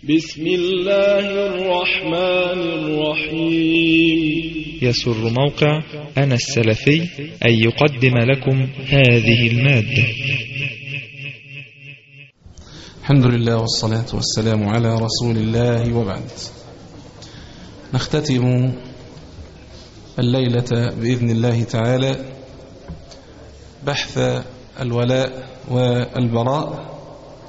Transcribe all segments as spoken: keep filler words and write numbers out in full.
بسم الله الرحمن الرحيم. يسر موقع أنا السلفي أن يقدم لكم هذه المادة. الحمد لله والصلاة والسلام على رسول الله، وبعد. نختتم الليلة بإذن الله تعالى بحث الولاء والبراء،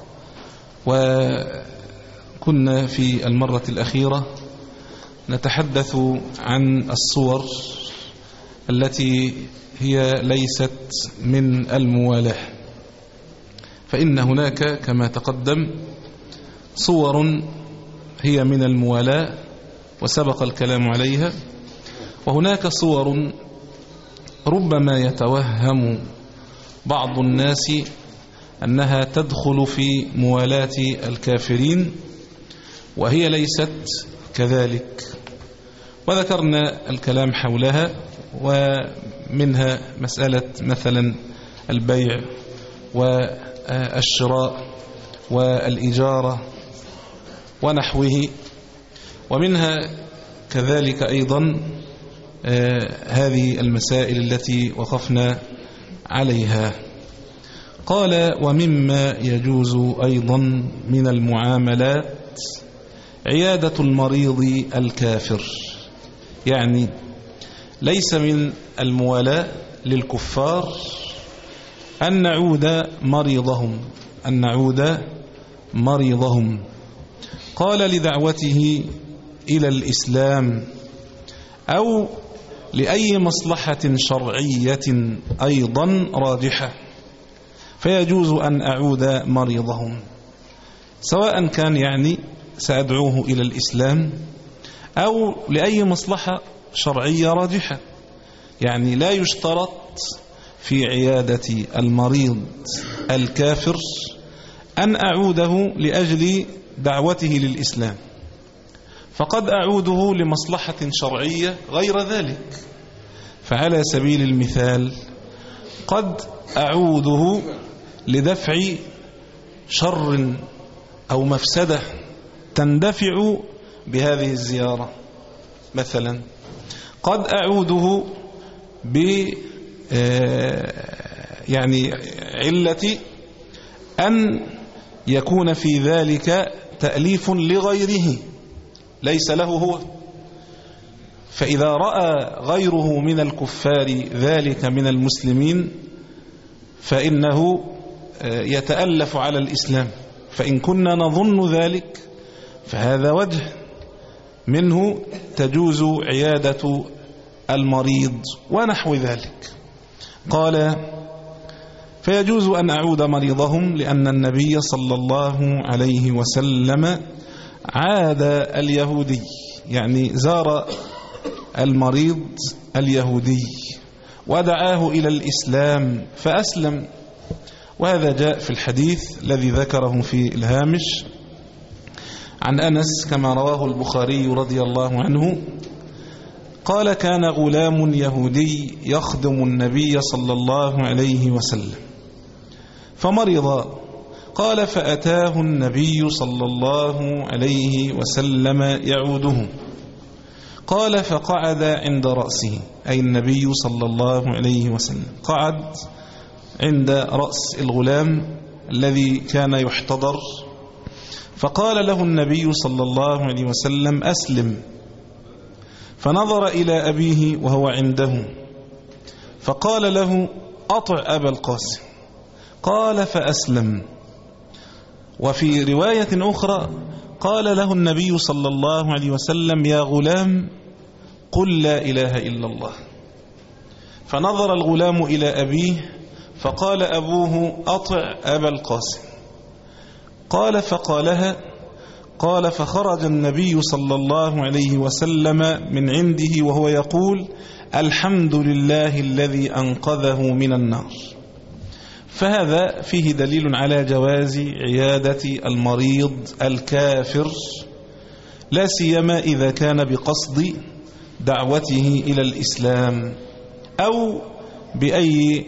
وكنا في المرة الأخيرة نتحدث عن الصور التي هي ليست من الموالاة، فإن هناك كما تقدم صور هي من الموالاة وسبق الكلام عليها، وهناك صور ربما يتوهم بعض الناس أنها تدخل في موالاة الكافرين وهي ليست كذلك، وذكرنا الكلام حولها، ومنها مسألة مثلا البيع والشراء والإجارة ونحوه، ومنها كذلك أيضا هذه المسائل التي وقفنا عليها. قال: ومما يجوز أيضا من المعاملات عيادة المريض الكافر، يعني ليس من الموالاة للكفار أن نعود مريضهم أن نعود مريضهم قال: لدعوته إلى الإسلام أو لأي مصلحة شرعية أيضا راجحة، فيجوز أن أعود مريضهم، سواء كان يعني سأدعوه إلى الإسلام أو لأي مصلحة شرعية راجحة. يعني لا يشترط في عيادة المريض الكافر أن أعوده لأجل دعوته للإسلام، فقد أعوده لمصلحة شرعية غير ذلك. فعلى سبيل المثال قد أعوده لدفع شر أو مفسدة تندفع بهذه الزيارة، مثلا قد أعوده ب يعني علة أن يكون في ذلك تأليف لغيره ليس له هو، فإذا رأى غيره من الكفار ذلك من المسلمين فإنه يتألف على الإسلام، فإن كنا نظن ذلك فهذا وجه منه تجوز عيادة المريض ونحو ذلك. قال: فيجوز أن أعود مريضهم لأن النبي صلى الله عليه وسلم عاد اليهودي، يعني زار المريض اليهودي ودعاه إلى الإسلام فأسلم، وهذا جاء في الحديث الذي ذكره في الهامش عن أنس كما رواه البخاري رضي الله عنه قال: كان غلام يهودي يخدم النبي صلى الله عليه وسلم فمرض، قال: فأتاه النبي صلى الله عليه وسلم يعوده، قال: فقعد عند رأسه، أي النبي صلى الله عليه وسلم قعد عند رأس الغلام الذي كان يحتضر، فقال له النبي صلى الله عليه وسلم: أسلم. فنظر إلى أبيه وهو عنده فقال له: أطع أبا القاسم، قال: فأسلم. وفي رواية أخرى قال له النبي صلى الله عليه وسلم: يا غلام قل لا إله إلا الله. فنظر الغلام إلى أبيه فقال أبوه: أطع أبا القاسم، قال: فقالها، قال: فخرج النبي صلى الله عليه وسلم من عنده وهو يقول: الحمد لله الذي أنقذه من النار. فهذا فيه دليل على جواز عيادة المريض الكافر، لا سيما إذا كان بقصد دعوته إلى الإسلام أو بأي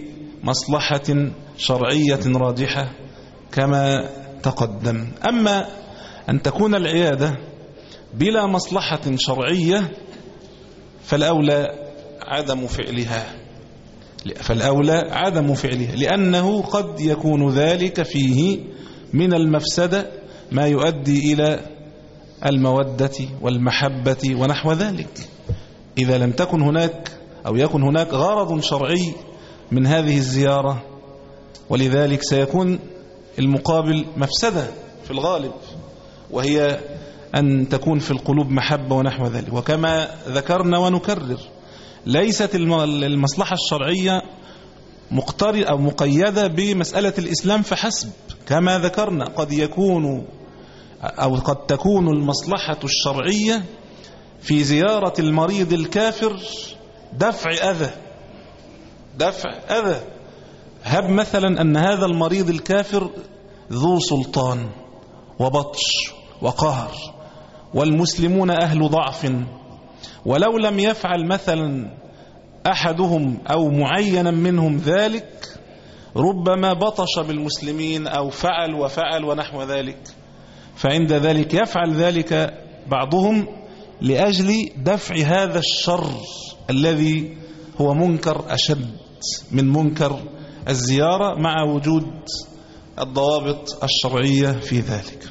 مصلحة شرعية راجحة كما تقدم. أما أن تكون العيادة بلا مصلحة شرعية فالأولى عدم فعلها فالأولى عدم فعلها لأنه قد يكون ذلك فيه من المفسدة ما يؤدي إلى المودة والمحبة ونحو ذلك. إذا لم تكن هناك أو يكن هناك غرض شرعي من هذه الزيارة، ولذلك سيكون المقابل مفسدة في الغالب، وهي أن تكون في القلوب محبة ونحو ذلك. وكما ذكرنا ونكرر، ليست المصلحة الشرعية مقترنة أو مقيدة بمسألة الإسلام فحسب، كما ذكرنا قد يكون أو قد تكون المصلحة الشرعية في زيارة المريض الكافر دفع أذى دفع أذى هب مثلا أن هذا المريض الكافر ذو سلطان وبطش وقهر والمسلمون أهل ضعف، ولو لم يفعل مثلا أحدهم أو معينا منهم ذلك ربما بطش بالمسلمين أو فعل وفعل ونحو ذلك، فعند ذلك يفعل ذلك بعضهم لأجل دفع هذا الشر الذي هو منكر أشد من منكر الزيارة مع وجود الضوابط الشرعية في ذلك.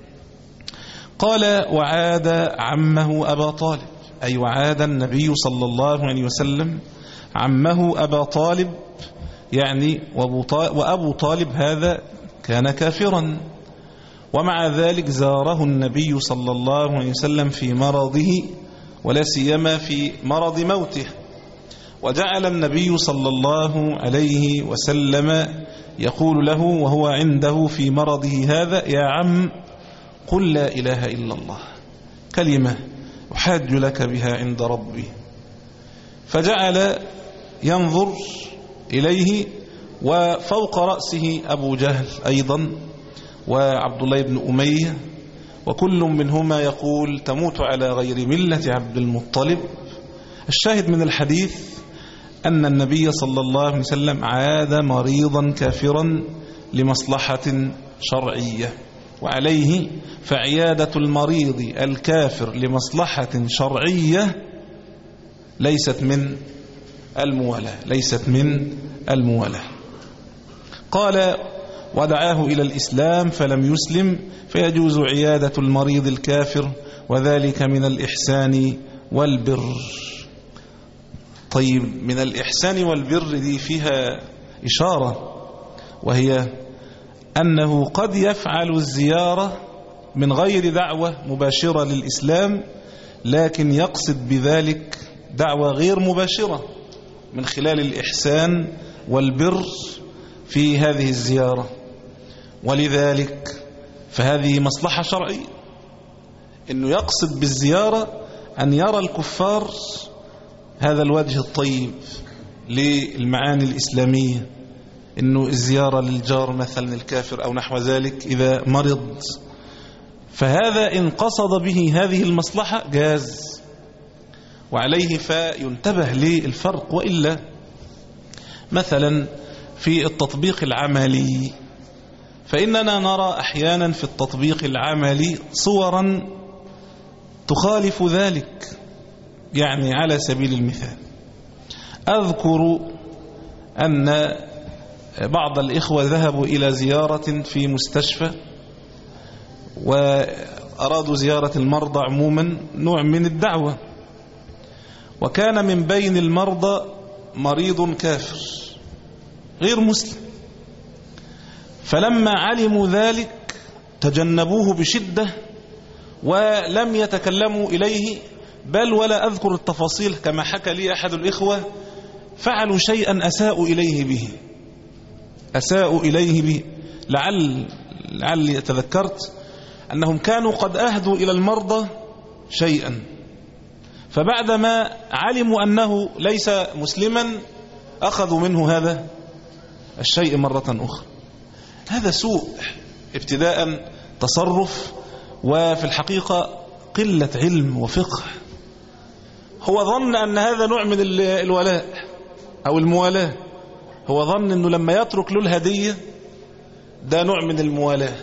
قال: وعاد عمه أبا طالب، أي وعاد النبي صلى الله عليه وسلم عمه أبا طالب، يعني وأبو طالب هذا كان كافرا، ومع ذلك زاره النبي صلى الله عليه وسلم في مرضه ولا سيما في مرض موته، وجعل النبي صلى الله عليه وسلم يقول له وهو عنده في مرضه هذا: يا عم قل لا إله إلا الله، كلمة أحاج لك بها عند ربي. فجعل ينظر إليه، وفوق رأسه أبو جهل أيضا وعبد الله بن أمية، وكل منهما يقول: تموت على غير ملة عبد المطلب. الشاهد من الحديث أن النبي صلى الله عليه وسلم عاد مريضا كافرا لمصلحة شرعية، وعليه فعيادة المريض الكافر لمصلحة شرعية ليست من الموالاة ليست من الموالاة. قال: ودعاه إلى الإسلام فلم يسلم، فيجوز عيادة المريض الكافر، وذلك من الإحسان والبر. طيب، من الإحسان والبر دي فيها إشارة، وهي أنه قد يفعل الزيارة من غير دعوة مباشرة للإسلام، لكن يقصد بذلك دعوة غير مباشرة من خلال الإحسان والبر في هذه الزيارة، ولذلك فهذه مصلحة شرعية، إنه يقصد بالزيارة أن يرى الكفار هذا الوجه الطيب للمعاني الإسلامية، إنه الزيارة للجار مثلا الكافر أو نحو ذلك إذا مرض، فهذا إن قصد به هذه المصلحة جاز، وعليه فينتبه للفرق. وإلا مثلا في التطبيق العملي، فإننا نرى أحيانا في التطبيق العملي صورا تخالف ذلك. يعني على سبيل المثال، أذكر أن بعض الإخوة ذهبوا إلى زيارة في مستشفى، وأرادوا زيارة المرضى عموما، نوع من الدعوة، وكان من بين المرضى مريض كافر غير مسلم، فلما علموا ذلك تجنبوه بشدة ولم يتكلموا إليه، بل ولا أذكر التفاصيل، كما حكى لي أحد الإخوة فعلوا شيئا أساءوا إليه به أساءوا إليه به لعل لعلي تذكرت أنهم كانوا قد أهدوا إلى المرضى شيئا، فبعدما علموا أنه ليس مسلما أخذوا منه هذا الشيء مرة أخرى. هذا سوء ابتداء تصرف، وفي الحقيقة قلة علم وفقه. هو ظن أن هذا نوع من الولاء أو الموالاة، هو ظن أنه لما يترك له الهدية ده نوع من الموالاة،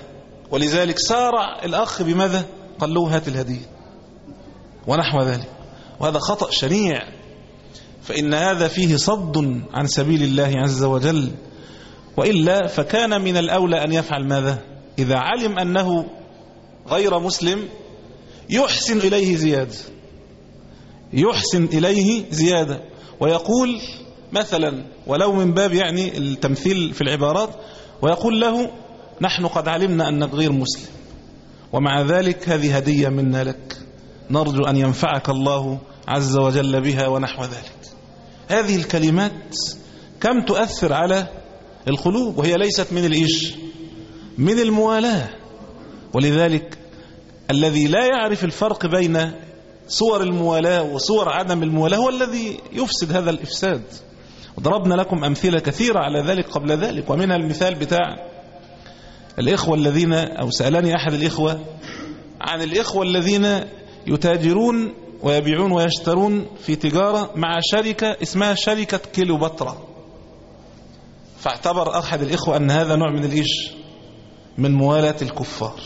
ولذلك سارع الأخ بماذا؟ قال له هات الهدية ونحو ذلك، وهذا خطأ شنيع، فإن هذا فيه صد عن سبيل الله عز وجل. وإلا فكان من الأولى أن يفعل ماذا؟ إذا علم أنه غير مسلم يحسن إليه زيادة، يحسن إليه زيادة ويقول مثلا، ولو من باب يعني التمثيل في العبارات، ويقول له نحن قد علمنا أنك غير مسلم، ومع ذلك هذه هدية منا لك، نرجو أن ينفعك الله عز وجل بها ونحو ذلك. هذه الكلمات كم تؤثر على القلوب، وهي ليست من الإيش؟ من الموالاة. ولذلك الذي لا يعرف الفرق بين صور الموالاة وصور عدم الموالاة هو الذي يفسد هذا الإفساد. وضربنا لكم أمثلة كثيرة على ذلك قبل ذلك، ومنها المثال بتاع الإخوة الذين، أو سألني أحد الإخوة عن الإخوة الذين يتاجرون ويبيعون ويشترون في تجارة مع شركة اسمها شركة كيلوباترا، فاعتبر أحد الإخوة أن هذا نوع من الإيش؟ من موالاة الكفار.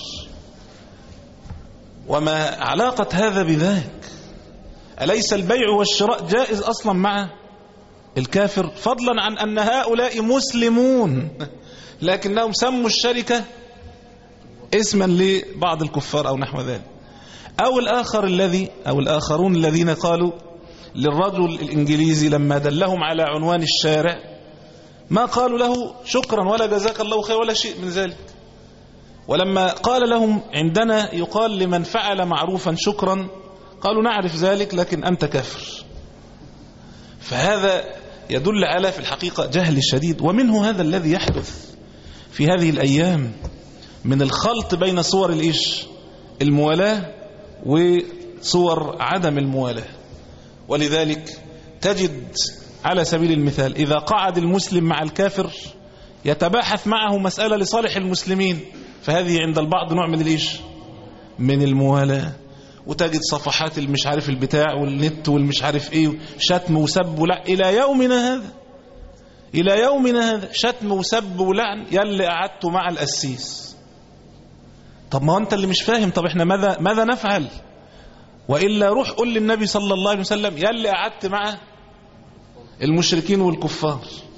وما علاقة هذا بذاك؟ أليس البيع والشراء جائز أصلا مع الكافر، فضلا عن أن هؤلاء مسلمون لكنهم سموا الشركة اسما لبعض الكفار أو نحو ذلك. أو الآخر الذي أو الآخرون الذين قالوا للرجل الإنجليزي لما دلهم على عنوان الشارع ما قالوا له شكرا ولا جزاك الله خير ولا شيء من ذلك، ولما قال لهم عندنا يقال لمن فعل معروفا شكرا، قالوا نعرف ذلك لكن أنت كافر. فهذا يدل على في الحقيقة جهل شديد. ومنه هذا الذي يحدث في هذه الأيام من الخلط بين صور الإيش؟ الموالاة وصور عدم الموالاة. ولذلك تجد على سبيل المثال إذا قعد المسلم مع الكافر يتباحث معه مسألة لصالح المسلمين، فهذه عند البعض نوع من الإيش؟ من الموالاة. وتجد صفحات المش عارف البتاع والنت والمش عارف ايه، شتم وسب ولعن الى يومنا هذا، الى يومنا هذا شتم وسب ولعن. يلي قعدت مع القسيس، طب ما انت اللي مش فاهم، طب احنا ماذا ماذا نفعل؟ والا روح قل للنبي صلى الله عليه وسلم يلي قعدت مع المشركين والكفار.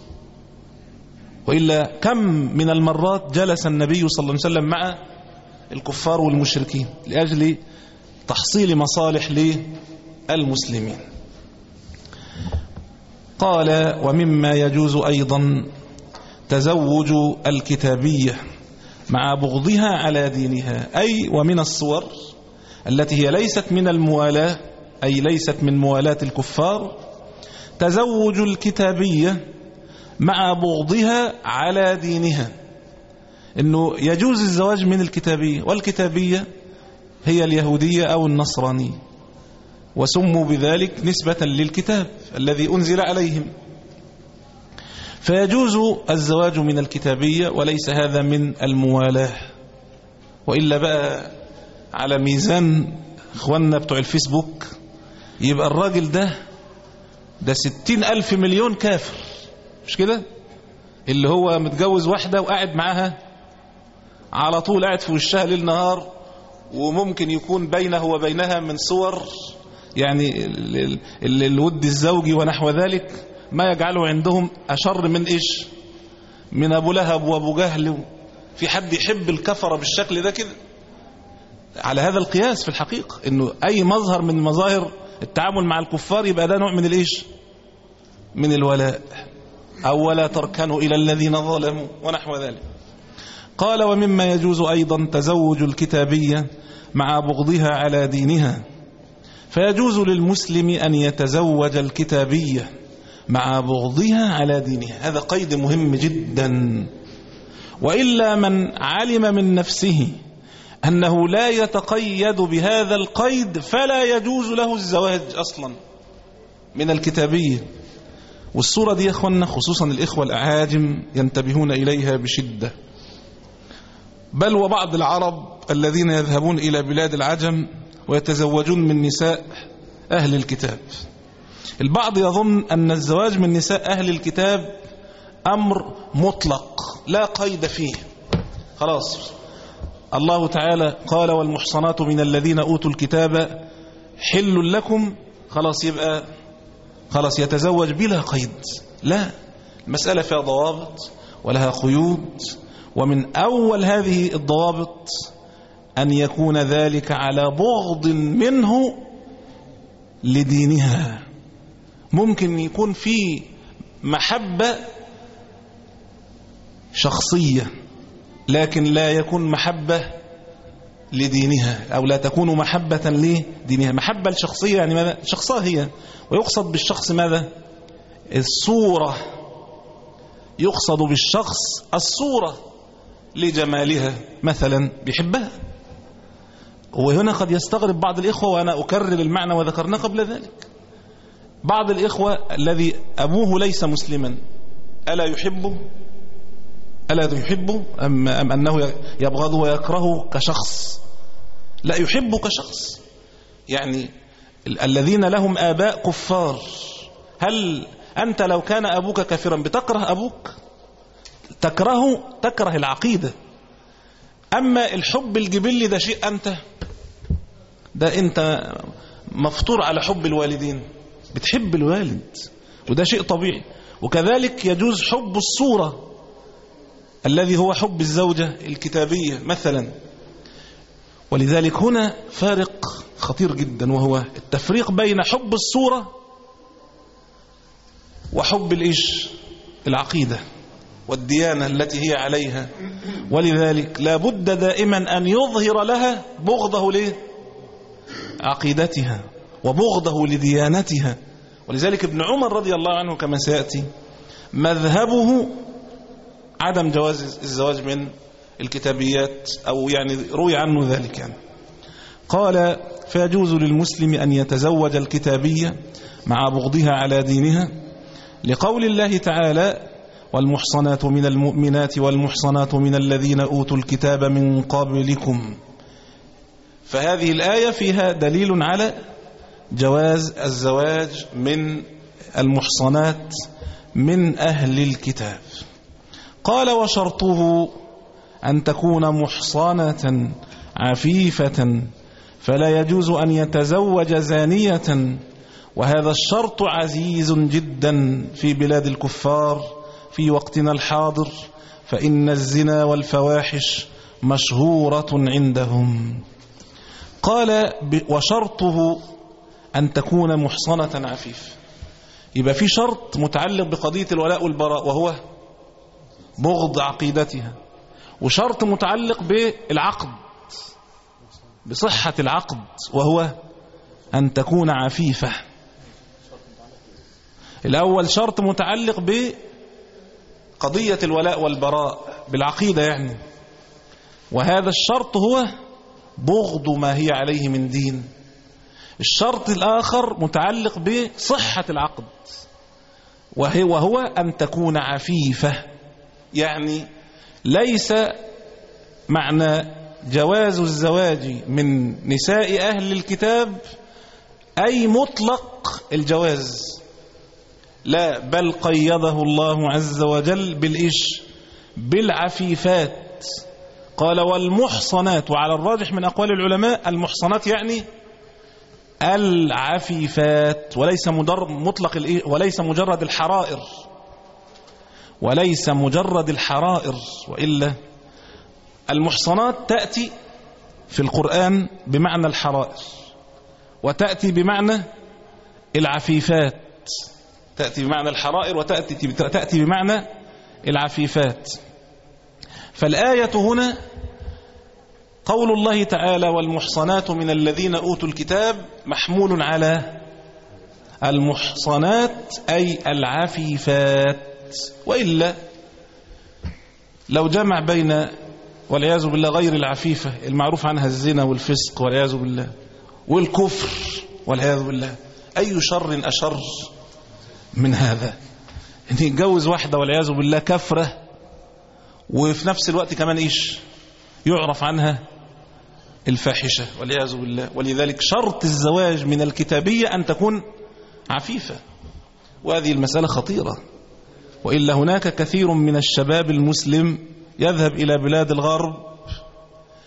والا كم من المرات جلس النبي صلى الله عليه وسلم مع الكفار والمشركين لاجل تحصيل مصالح للمسلمين. قال ومما يجوز أيضا تزوج الكتابية مع بغضها على دينها، أي ومن الصور التي هي ليست من الموالاة، أي ليست من موالاة الكفار، تزوج الكتابية مع بغضها على دينها، إنه يجوز الزواج من الكتابية، والكتابية هي اليهودية أو النصرانية، وسموا بذلك نسبة للكتاب الذي أنزل عليهم. فيجوز الزواج من الكتابية وليس هذا من الموالاة. وإلا بقى على ميزان اخواننا بتوع الفيسبوك يبقى الراجل ده ده ستين ألف مليون كافر، مش كده؟ اللي هو متجوز واحدة وقاعد معاها على طول، قاعد في وشها ليل نهار، وممكن يكون بينه وبينها من صور يعني الود الزوجي ونحو ذلك ما يجعله عندهم أشر من إيش؟ من أبو لهب وأبو جهل. في حد يحب الكفرة بالشكل ده كده؟ على هذا القياس في الحقيقة إنه أي مظهر من مظاهر التعامل مع الكفار يبقى ده نوع من الإيش؟ من الولاء. أو ولا تركنوا إلى الذين ظلموا ونحو ذلك. قال ومما يجوز أيضا تزوج الكتابية مع بغضها على دينها، فيجوز للمسلم أن يتزوج الكتابية مع بغضها على دينها. هذا قيد مهم جدا. وإلا من علم من نفسه أنه لا يتقيد بهذا القيد فلا يجوز له الزواج أصلا من الكتابية. والصورة دي يا أخوانا خصوصا الإخوة الأعاجم ينتبهون إليها بشدة، بل وبعض العرب الذين يذهبون إلى بلاد العجم ويتزوجون من نساء أهل الكتاب. البعض يظن أن الزواج من نساء أهل الكتاب أمر مطلق لا قيد فيه، خلاص الله تعالى قال والمحصنات من الذين أوتوا الكتاب حل لكم، خلاص يبقى خلاص يتزوج بلا قيد. لا، المسألة فيها ضوابط ولها قيود، ومن أول هذه الضوابط أن يكون ذلك على بغض منه لدينها. ممكن يكون في محبة شخصية لكن لا يكون محبة لدينها، أو لا تكون محبة لدينها. محبة الشخصية يعني ماذا؟ شخصها هي، ويقصد بالشخص ماذا؟ الصورة. يقصد بالشخص الصورة لجمالها مثلا، بيحبها. وهنا قد يستغرب بعض الإخوة، وأنا أكرر المعنى وذكرنا قبل ذلك، بعض الإخوة الذي أبوه ليس مسلما ألا يحبه؟ ألا يحبه أم, أم أنه يبغضه ويكرهه كشخص؟ لا، يحبه كشخص. يعني الذين لهم آباء كفار، هل أنت لو كان أبوك كافرا بتكره أبوك؟ تكرهه، تكره العقيدة. أما الحب الجبلي ده شيء أنت ده أنت مفطور على حب الوالدين، بتحب الوالد وده شيء طبيعي. وكذلك يجوز حب الصورة الذي هو حب الزوجة الكتابية مثلا. ولذلك هنا فارق خطير جدا، وهو التفريق بين حب الصورة وحب الإيش العقيدة والديانة التي هي عليها. ولذلك لا بد دائما أن يظهر لها بغضه لعقيدتها وبغضه لديانتها. ولذلك ابن عمر رضي الله عنه كما سيأتي مذهبه عدم جواز الزواج من الكتابيات، أو يعني روي عنه ذلك. يعني قال فيجوز للمسلم أن يتزوج الكتابية مع بغضها على دينها، لقول الله تعالى والمحصنات من المؤمنات والمحصنات من الذين أوتوا الكتاب من قبلكم. فهذه الآية فيها دليل على جواز الزواج من المحصنات من أهل الكتاب. قال وشرطه أن تكون محصنة عفيفة، فلا يجوز أن يتزوج زانية، وهذا الشرط عزيز جدا في بلاد الكفار في وقتنا الحاضر، فإن الزنا والفواحش مشهورة عندهم. قال وشرطه أن تكون محصنة عفيفة، يبقى في شرط متعلق بقضية الولاء والبراء وهو بغض عقيدتها، وشرط متعلق بالعقد بصحة العقد وهو أن تكون عفيفة. الأول شرط متعلق بقضية الولاء والبراء بالعقيدة يعني، وهذا الشرط هو بغض ما هي عليه من دين. الشرط الآخر متعلق بصحة العقد وهو أن تكون عفيفة. يعني ليس معنى جواز الزواج من نساء أهل الكتاب أي مطلق الجواز، لا، بل قيده الله عز وجل بالإيش بالعفيفات. قال والمحصنات، وعلى الراجح من أقوال العلماء المحصنات يعني العفيفات، وليس مطلق وليس مجرد الحرائر، وليس مجرد الحرائر، وإلا المحصنات تأتي في القرآن بمعنى الحرائر، وتأتي بمعنى العفيفات، تأتي بمعنى الحرائر وتأتي تأتي بمعنى العفيفات. فالآية هنا قول الله تعالى والمحصنات من الذين أوتوا الكتاب محمول على المحصنات أي العفيفات، وإلا لو جمع بين والعياذ بالله غير العفيفة المعروف عنها الزنا والفسق والعياذ بالله والكفر والعياذ بالله، أي شر أشر من هذا؟ إن يتجوز واحدة والعياذ بالله كفرة وفي نفس الوقت كمان إيش يعرف عنها الفاحشة والعياذ بالله. ولذلك شرط الزواج من الكتابية أن تكون عفيفة، وهذه المسألة خطيرة. وإلا هناك كثير من الشباب المسلم يذهب إلى بلاد الغرب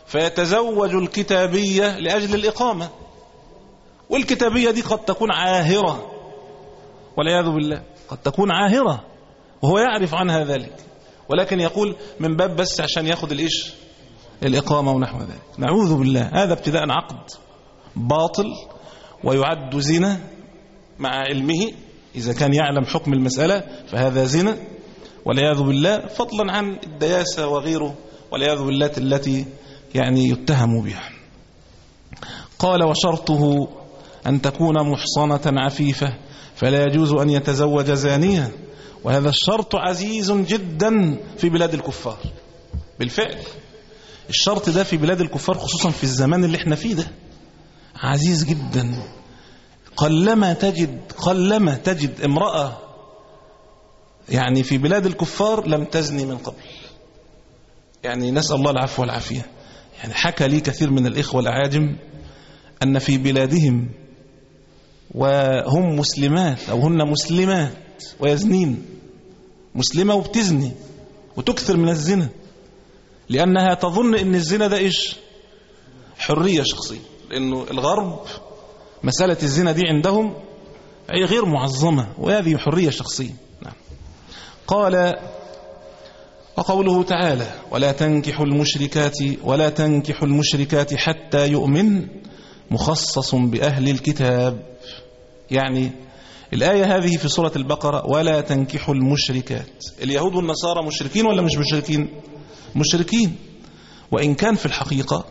فيتزوج الكتابية لأجل الإقامة، والكتابية دي قد تكون عاهرة والعياذ بالله، قد تكون عاهرة وهو يعرف عنها ذلك، ولكن يقول من باب بس عشان ياخد الإيش الإقامة ونحو ذلك. نعوذ بالله. هذا ابتداء عقد باطل ويعد زنا مع علمه، إذا كان يعلم حكم المسألة فهذا زنا والعياذ بالله، فضلا عن الدياسة وغيره والعياذ بالله التي يعني يتهم بها. قال وشرطه أن تكون محصنة عفيفة فلا يجوز أن يتزوج زانية، وهذا الشرط عزيز جدا في بلاد الكفار. بالفعل الشرط ده في بلاد الكفار خصوصا في الزمان اللي احنا فيه ده عزيز جدا. قلما تجد قلما تجد امرأة يعني في بلاد الكفار لم تزني من قبل، يعني نسأل الله العفو والعافية. يعني حكى لي كثير من الإخوة الأعاجم أن في بلادهم وهم مسلمات أو هن مسلمات ويزنين، مسلمة وبتزني وتكثر من الزنا، لأنها تظن أن الزنا ده إيش حرية شخصية، لأنه الغرب مسألة الزنا دي عندهم أي غير معظمة وهذه حرية شخصية. نعم. قال وقوله تعالى ولا تنكحوا المشركات ولا تنكحوا المشركات حتى يؤمن مخصص بأهل الكتاب، يعني الآية هذه في سورة البقرة ولا تنكحوا المشركات. اليهود والنصارى مشركين ولا مش مشركين؟ مشركين، وإن كان في الحقيقة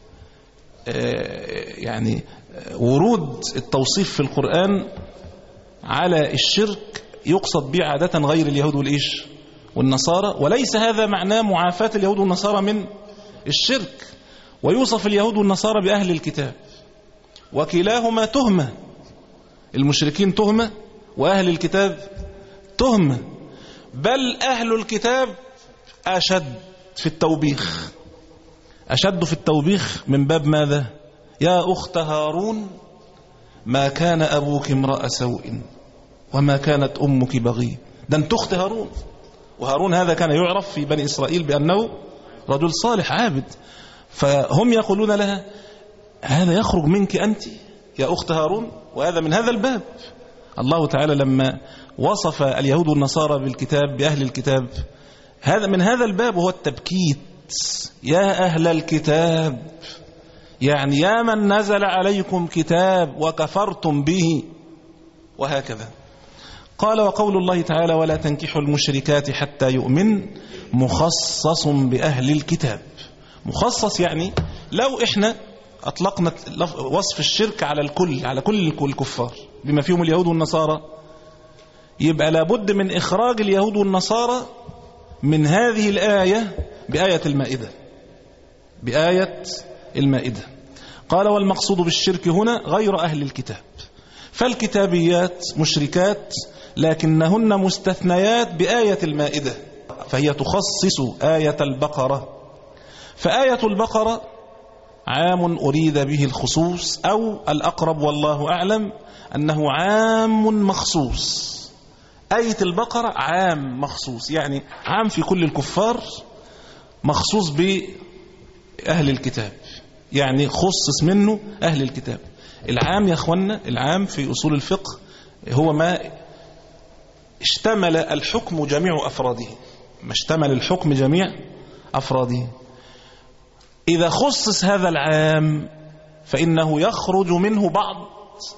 يعني ورود التوصيف في القرآن على الشرك يقصد به عادة غير اليهود والإيش والنصارى، وليس هذا معناه معافاة اليهود والنصارى من الشرك، ويوصف اليهود والنصارى بأهل الكتاب، وكلاهما تهمة، المشركين تهمة وأهل الكتاب تهمة، بل أهل الكتاب أشد في التوبيخ، أشد في التوبيخ من باب ماذا؟ يا أخت هارون ما كان أبوك امرأ سوء وما كانت أمك بغي. ده انت أخت هارون، وهارون هذا كان يعرف في بني إسرائيل بأنه رجل صالح عابد، فهم يقولون لها هذا يخرج منك أنت يا أخت هارون. وهذا من هذا الباب الله تعالى لما وصف اليهود والنصارى بالكتاب بأهل الكتاب، هذا من هذا الباب، وهو التبكيت. يا أهل الكتاب، يعني يا من نزل عليكم كتاب وكفرتم به، وهكذا. قال وقول الله تعالى ولا تنكحوا المشركات حتى يؤمن مخصص بأهل الكتاب. مخصص يعني لو احنا أطلقنا وصف الشرك على الكل، على كل الكفار بما فيهم اليهود والنصارى، يبقى لابد من إخراج اليهود والنصارى من هذه الآية بآية المائدة، بآية المائدة. قال والمقصود بالشرك هنا غير أهل الكتاب، فالكتابيات مشركات لكنهن مستثنيات بآية المائدة، فهي تخصص آية البقرة. فآية البقرة عام أريد به الخصوص، أو الأقرب والله أعلم أنه عام مخصوص. آية البقرة عام مخصوص، يعني عام في كل الكفار، مخصوص بأهل الكتاب، يعني خصص منه أهل الكتاب. العام يا أخوانا، العام في أصول الفقه هو ما اشتمل الحكم جميع أفراده، ما اشتمل الحكم جميع أفراده. إذا خصص هذا العام فإنه يخرج منه بعض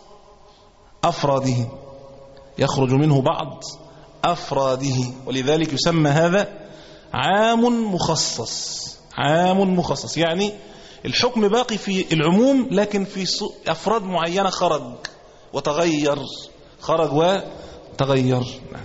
أفراده، يخرج منه بعض أفراده، ولذلك يسمى هذا عام مخصص. عام مخصص يعني الحكم باقي في العموم، لكن في أفراد معينة خرج وتغير، خرج وتغير.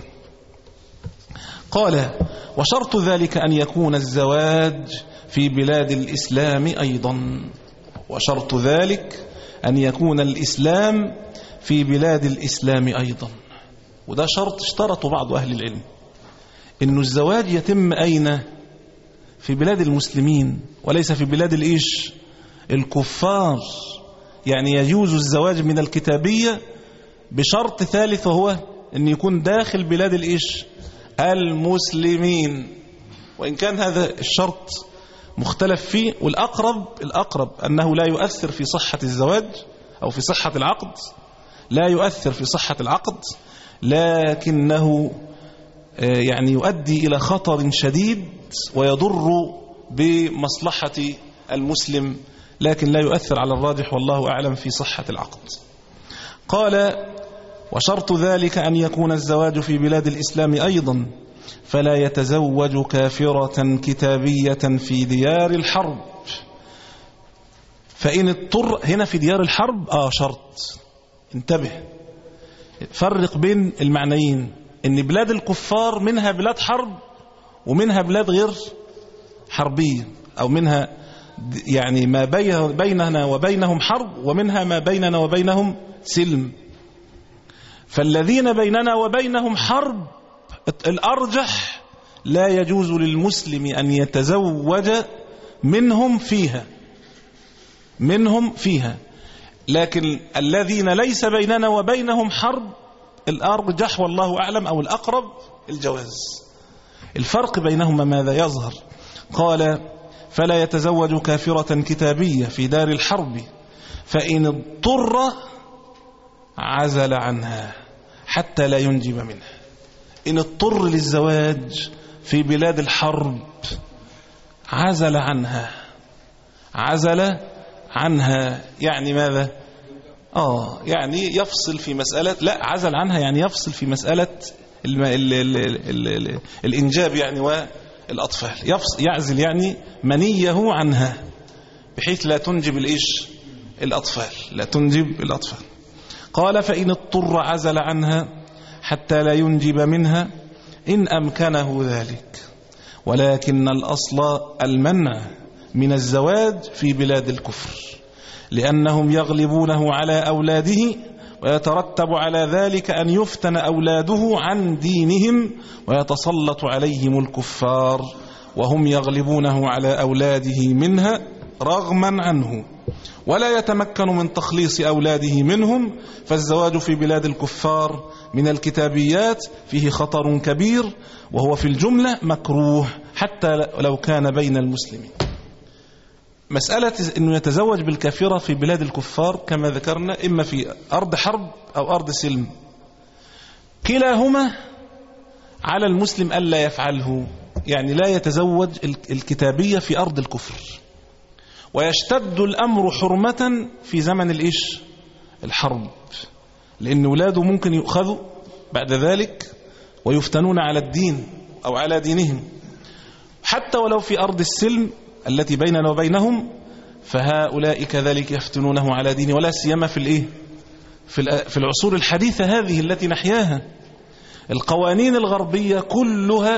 قال وشرط ذلك أن يكون الزواج في بلاد الإسلام أيضا، وشرط ذلك أن يكون الإسلام في بلاد الإسلام أيضا. وده شرط اشترطه بعض أهل العلم، إنه الزواج يتم أين؟ في بلاد المسلمين وليس في بلاد الإيش الكفار. يعني يجوز الزواج من الكتابية بشرط ثالث، وهو أن يكون داخل بلاد الإيش المسلمين، وإن كان هذا الشرط مختلف فيه، والأقرب الأقرب أنه لا يؤثر في صحة الزواج أو في صحة العقد، لا يؤثر في صحة العقد، لكنه يعني يؤدي إلى خطر شديد ويضر بمصلحة المسلم، لكن لا يؤثر على الراجح والله أعلم في صحة العقد. قال: وشرط ذلك أن يكون الزواج في بلاد الإسلام أيضا، فلا يتزوج كافرة كتابية في ديار الحرب. فإن اضطر، هنا في ديار الحرب آه شرط، انتبه، فرق بين المعنيين، إن بلاد الكفار منها بلاد حرب ومنها بلاد غير حربية، أو منها يعني ما بيننا وبينهم حرب ومنها ما بيننا وبينهم سلم. فالذين بيننا وبينهم حرب الأرجح لا يجوز للمسلم أن يتزوج منهم فيها منهم فيها لكن الذين ليس بيننا وبينهم حرب الأرجح والله أعلم أو الأقرب الجواز. الفرق بينهما ماذا يظهر؟ قال: فلا يتزوج كافرة كتابية في دار الحرب، فإن اضطر عزل عنها حتى لا ينجب منها. إن اضطر للزواج في بلاد الحرب عزل عنها عزل عنها يعني ماذا؟ آه يعني يفصل في مسألة، لا عزل عنها يعني يفصل في مسألة ال ال ال ال ال الإنجاب يعني والأطفال، يفصل يعزل يعني منيه عنها بحيث لا تنجب الإيش الأطفال لا تنجب الأطفال. قال: فإن اضطر عزل عنها حتى لا ينجب منها إن أمكنه ذلك، ولكن الأصل المنع من الزواج في بلاد الكفر، لأنهم يغلبونه على أولاده، ويترتب على ذلك أن يفتن أولاده عن دينهم ويتسلط عليهم الكفار وهم يغلبونه على أولاده منها رغما عنه، ولا يتمكن من تخليص أولاده منهم. فالزواج في بلاد الكفار من الكتابيات فيه خطر كبير، وهو في الجملة مكروه حتى لو كان بين المسلمين. مسألة أنه يتزوج بالكافرة في بلاد الكفار كما ذكرنا إما في أرض حرب أو أرض سلم، كلاهما على المسلم ألا يفعله، يعني لا يتزوج الكتابية في أرض الكفر. ويشتد الأمر حرمة في زمن الإيش الحرب، لأن ولاده ممكن يؤخذوا بعد ذلك ويفتنون على الدين أو على دينهم. حتى ولو في أرض السلم التي بيننا وبينهم فهؤلاء كذلك يفتنونه على دينه، ولا سيما في الإيه في العصور الحديثة هذه التي نحياها. القوانين الغربية كلها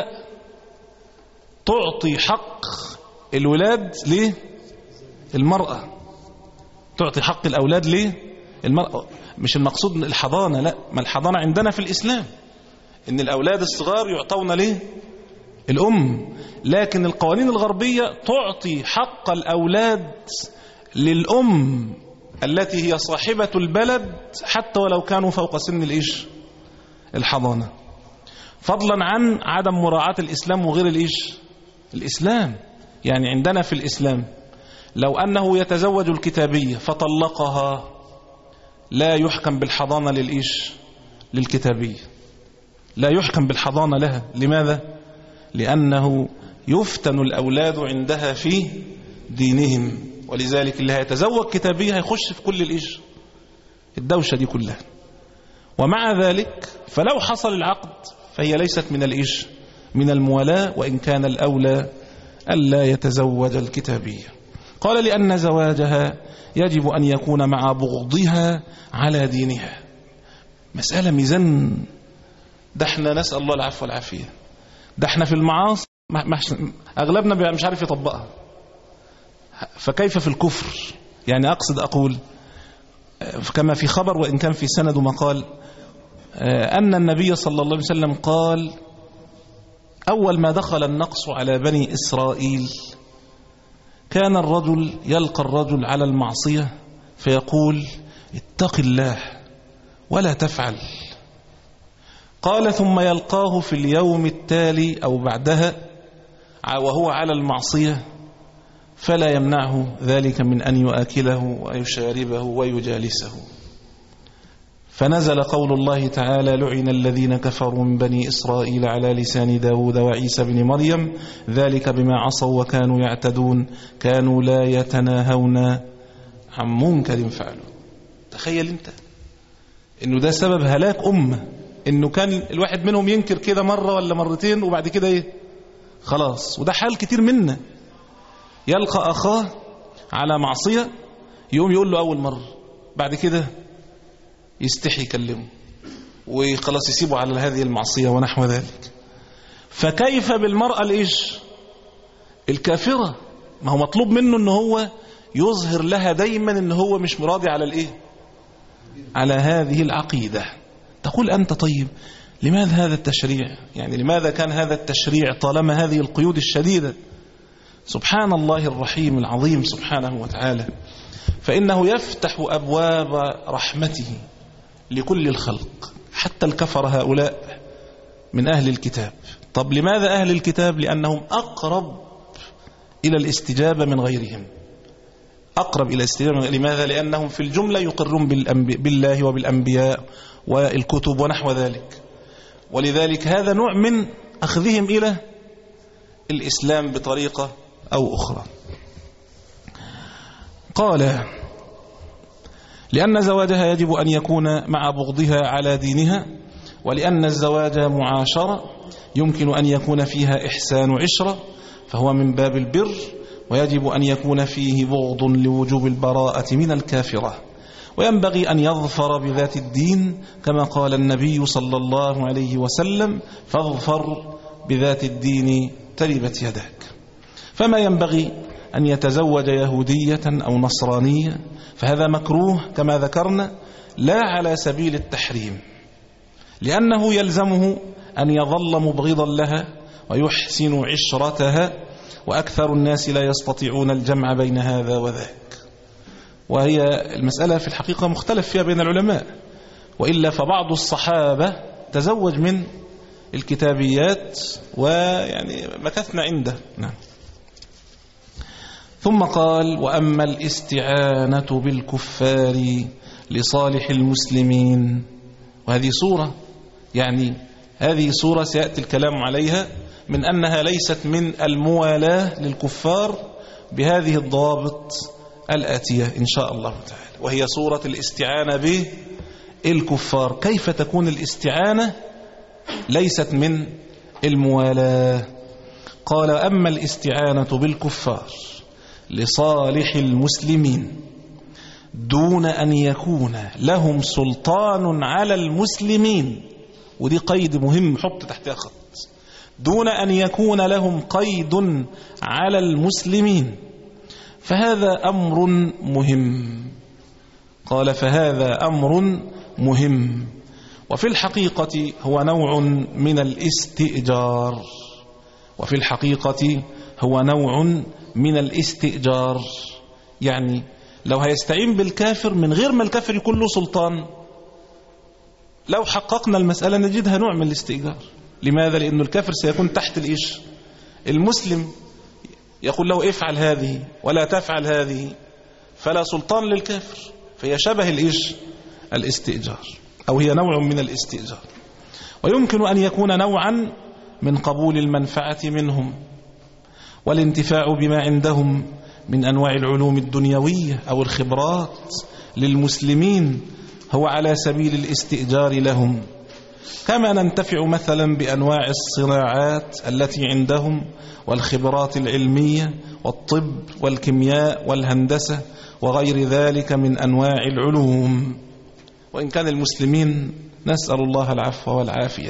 تعطي حق الولاد ليه المرأة، تعطي حق الأولاد ليه المرأة. مش المقصود الحضانة، لا، ما الحضانة عندنا في الإسلام إن الأولاد الصغار يعطون ليه الأم، لكن القوانين الغربية تعطي حق الأولاد للأم التي هي صاحبة البلد حتى ولو كانوا فوق سن الإيش الحضانة، فضلا عن عدم مراعاة الإسلام وغير الإيش الإسلام. يعني عندنا في الإسلام لو أنه يتزوج الكتابية فطلقها لا يحكم بالحضانة للإيش للكتابية، لا يحكم بالحضانة لها. لماذا؟ لأنه يفتن الأولاد عندها في دينهم، ولذلك اللي هيتزوج كتابية هيخش في كل الإيش الدوشة دي كلها. ومع ذلك فلو حصل العقد فهي ليست من الإيش من الموالاة، وإن كان الأولى ألا يتزوج الكتابية. قال: لأن زواجها يجب أن يكون مع بغضها على دينها. مسألة ميزان، ده احنا نسأل الله العفو والعافية، ده احنا في المعاصي أغلبنا مش عارف يطبقها، فكيف في الكفر؟ يعني أقصد أقول كما في خبر وإن كان في سند مقال أن النبي صلى الله عليه وسلم قال: أول ما دخل النقص على بني إسرائيل كان الرجل يلقى الرجل على المعصية فيقول: اتق الله ولا تفعل. قال: ثم يلقاه في اليوم التالي أو بعدها وهو على المعصية فلا يمنعه ذلك من أن يؤكله ويشاربه ويجالسه. فنزل قول الله تعالى: لعن الذين كفروا من بني إسرائيل على لسان داود وعيسى بن مريم ذلك بما عصوا وكانوا يعتدون كانوا لا يتناهون عن منكر فعلوا. تخيل انت انه ده سبب هلاك أمة، انه كان الواحد منهم ينكر كده مرة ولا مرتين وبعد كده ايه خلاص. وده حال كتير منا، يلقى أخاه على معصية يقوم يقول له أول مرة، بعد كده يستحي يكلمه وخلاص يسيبه على هذه المعصية ونحو ذلك. فكيف بالمرأة الإيش الكافرة؟ ما هو مطلوب منه أنه هو يظهر لها دايما أنه هو مش مراضي على الإيه على هذه العقيدة. تقول أنت طيب لماذا هذا التشريع؟ يعني لماذا كان هذا التشريع طالما هذه القيود الشديدة؟ سبحان الله الرحيم العظيم سبحانه وتعالى، فإنه يفتح أبواب رحمته لكل الخلق حتى الكفر هؤلاء من أهل الكتاب. طب لماذا أهل الكتاب؟ لأنهم أقرب إلى الاستجابة من غيرهم، أقرب إلى الاستجابة. لماذا؟ لأنهم في الجملة يقرون بالله وبالأنبياء والكتب ونحو ذلك، ولذلك هذا نوع من أخذهم إلى الإسلام بطريقة أو أخرى. قال: لأن زواجها يجب أن يكون مع بغضها على دينها، ولأن الزواج معاشرة يمكن أن يكون فيها إحسان عشرة فهو من باب البر، ويجب أن يكون فيه بغض لوجوب البراءة من الكافرة، وينبغي أن يظفر بذات الدين كما قال النبي صلى الله عليه وسلم: فاظفر بذات الدين تربت يداك. فما ينبغي أن يتزوج يهودية أو نصرانية، فهذا مكروه كما ذكرنا، لا على سبيل التحريم، لأنه يلزمه أن يظل مبغضا لها ويحسن عشرتها، وأكثر الناس لا يستطيعون الجمع بين هذا وذاك. وهي المسألة في الحقيقة مختلف فيها بين العلماء، وإلا فبعض الصحابة تزوج من الكتابيات ويعني مكثنا عنده. نعم. ثم قال: وأما الاستعانة بالكفار لصالح المسلمين. وهذه صورة، يعني هذه صورة سيأتي الكلام عليها، من أنها ليست من الموالاة للكفار بهذه الضوابط الآتية إن شاء الله تعالى، وهي صورة الاستعانة بالكفار. كيف تكون الاستعانة ليست من الموالاة؟ قال: أما الاستعانة بالكفار لصالح المسلمين دون أن يكون لهم سلطان على المسلمين، ودي قيد مهم حط تحتها خط، دون أن يكون لهم قيد على المسلمين، فهذا أمر مهم. قال: فهذا أمر مهم، وفي الحقيقة هو نوع من الاستئجار، وفي الحقيقة هو نوع من الاستئجار. يعني لو هيستعين بالكافر من غير ما الكافر يكون له سلطان، لو حققنا المسألة نجدها نوع من الاستئجار. لماذا؟ لأن الكافر سيكون تحت الإيش المسلم، يقول له افعل هذه ولا تفعل هذه، فلا سلطان للكافر، فهي شبه الإيش الاستئجار، أو هي نوع من الاستئجار. ويمكن أن يكون نوعا من قبول المنفعة منهم والانتفاع بما عندهم من أنواع العلوم الدنيوية أو الخبرات للمسلمين، هو على سبيل الاستئجار لهم، كما ننتفع مثلا بأنواع الصناعات التي عندهم والخبرات العلمية والطب والكيمياء والهندسة وغير ذلك من أنواع العلوم. وإن كان المسلمين نسأل الله العفو والعافية